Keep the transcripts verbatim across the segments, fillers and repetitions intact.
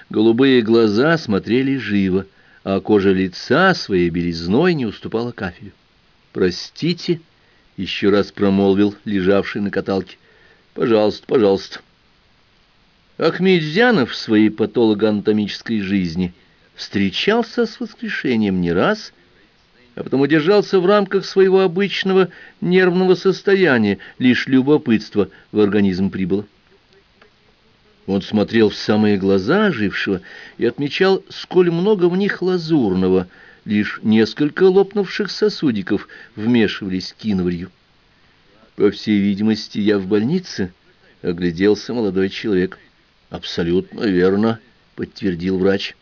Голубые глаза смотрели живо, а кожа лица своей белизной не уступала кафелю. «Простите», — еще раз промолвил лежавший на каталке. «Пожалуйста, пожалуйста». Ахмедзянов в своей патологоанатомической жизни встречался с воскрешением не раз, а потом удержался в рамках своего обычного нервного состояния, лишь любопытство в организм прибыло. Он смотрел в самые глаза ожившего и отмечал, сколь много в них лазурного, лишь несколько лопнувших сосудиков вмешивались киноварью. «По всей видимости, я в больнице», — огляделся молодой человек. «Абсолютно верно», — подтвердил врач.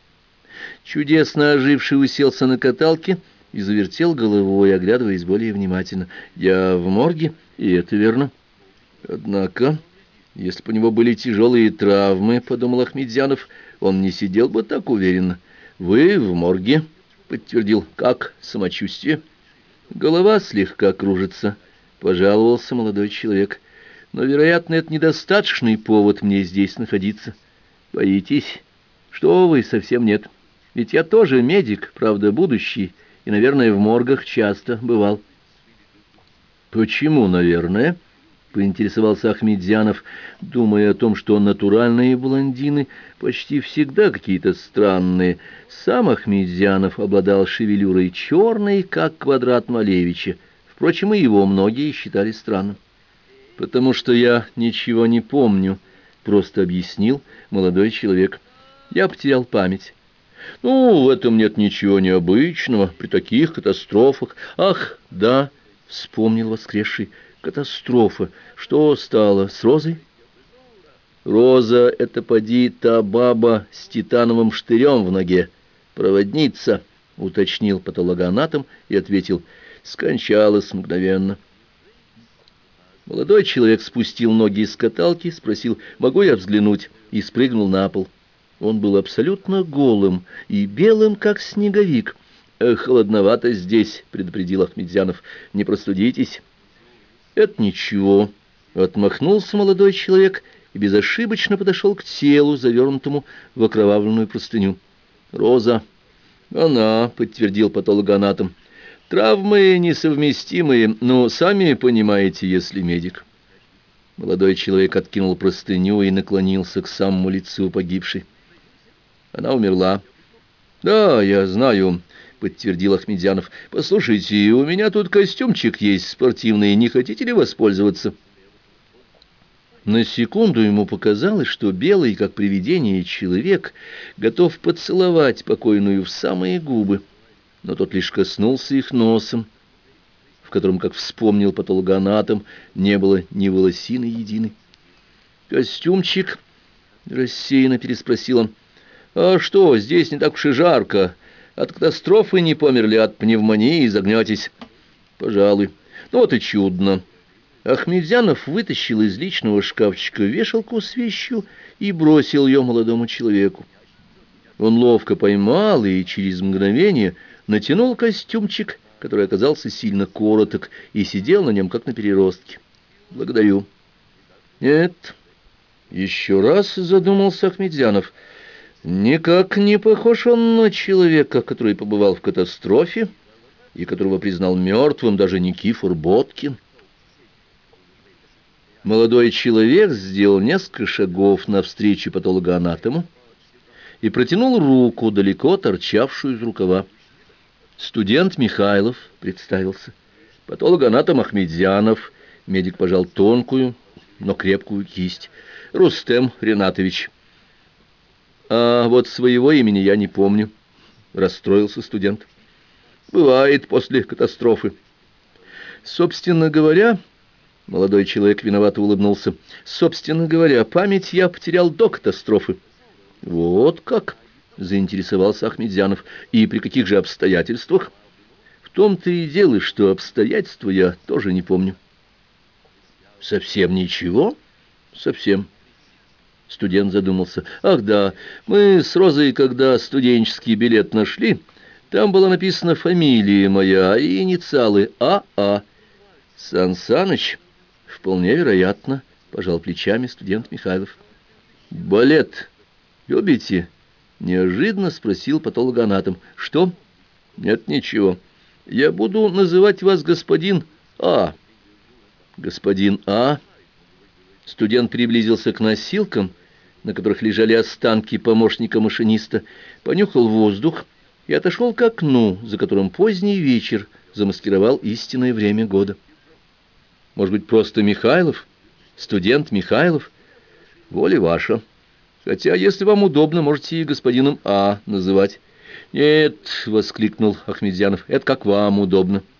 Чудесно оживший уселся на каталке и завертел головой, оглядываясь более внимательно. «Я в морге, и это верно. Однако, если бы у него были тяжелые травмы, — подумал Ахмедзянов, — он не сидел бы так уверенно. Вы в морге, — подтвердил. Как самочувствие? Голова слегка кружится, — пожаловался молодой человек. Но, вероятно, это недостаточный повод мне здесь находиться. Боитесь? Что вы, совсем нет. Ведь я тоже медик, правда, будущий, и, наверное, в моргах часто бывал. Почему, наверное? — поинтересовался Ахмедзянов, думая о том, что натуральные блондины почти всегда какие-то странные. Сам Ахмедзянов обладал шевелюрой черной, как квадрат Малевича. Впрочем, и его многие считали странным. «Потому что я ничего не помню», — просто объяснил молодой человек. «Я потерял память». «Ну, в этом нет ничего необычного при таких катастрофах». «Ах, да», — вспомнил воскресший, — «катастрофа. Что стало с Розой?» «Роза — это поди та баба с титановым штырем в ноге. Проводница», — уточнил патологоанатом и ответил, — «скончалась мгновенно». Молодой человек спустил ноги из каталки, спросил, могу я взглянуть, и спрыгнул на пол. Он был абсолютно голым и белым, как снеговик. «Э, «Холодновато здесь», — предупредил Ахмедзянов, — «не простудитесь». «Это ничего», — отмахнулся молодой человек и безошибочно подошел к телу, завернутому в окровавленную простыню. «Роза». «Она», — подтвердил патологоанатом. «Травмы несовместимые, но сами понимаете, если медик». Молодой человек откинул простыню и наклонился к самому лицу погибшей. Она умерла. «Да, я знаю», — подтвердил Ахмедзянов. «Послушайте, у меня тут костюмчик есть спортивный, не хотите ли воспользоваться?» На секунду ему показалось, что белый, как привидение, человек готов поцеловать покойную в самые губы, но тот лишь коснулся их носом, в котором, как вспомнил патологоанатом, не было ни волосины единой. «Костюмчик?» — рассеянно переспросил он. «А что, здесь не так уж и жарко. От катастрофы не померли, от пневмонии загнетесь». «Пожалуй. Ну вот и чудно». Ахмедзянов вытащил из личного шкафчика вешалку с вещью и бросил ее молодому человеку. Он ловко поймал и через мгновение натянул костюмчик, который оказался сильно короток, и сидел на нем, как на переростке. «Благодарю». «Нет». Еще раз задумался Ахмедзянов. «Никак не похож он на человека, который побывал в катастрофе и которого признал мертвым даже Никифор Боткин». Молодой человек сделал несколько шагов навстречу патологоанатому и протянул руку, далеко торчавшую из рукава. «Студент Михайлов», — представился. «Патологоанатом Ахмедзянов», — медик пожал тонкую, но крепкую кисть. «Рустем Ринатович». «А вот своего имени я не помню», — расстроился студент. «Бывает после катастрофы». «Собственно говоря...» — молодой человек виновато улыбнулся. «Собственно говоря, память я потерял до катастрофы». «Вот как?» — заинтересовался Ахмедзянов. «И при каких же обстоятельствах?» «В том-то и дело, что обстоятельства я тоже не помню». «Совсем ничего?» «Совсем». Студент задумался. «Ах да, мы с Розой, когда студенческий билет нашли, там была написана фамилия моя и инициалы А А. Сан Саныч?» «Вполне вероятно», — пожал плечами студент Михайлов. «Балет Любите? Неожиданно спросил патологоанатом. Что? Нет, ничего. Я буду называть вас господин А. Господин А. Студент приблизился к носилкам, на которых лежали останки помощника машиниста, понюхал воздух и отошел к окну, за которым поздний вечер замаскировал истинное время года. Может быть, просто Михайлов? Студент Михайлов? Воля ваша. Хотя, если вам удобно, можете и господином А называть. Нет, — воскликнул Ахмедзянов, — это как вам удобно.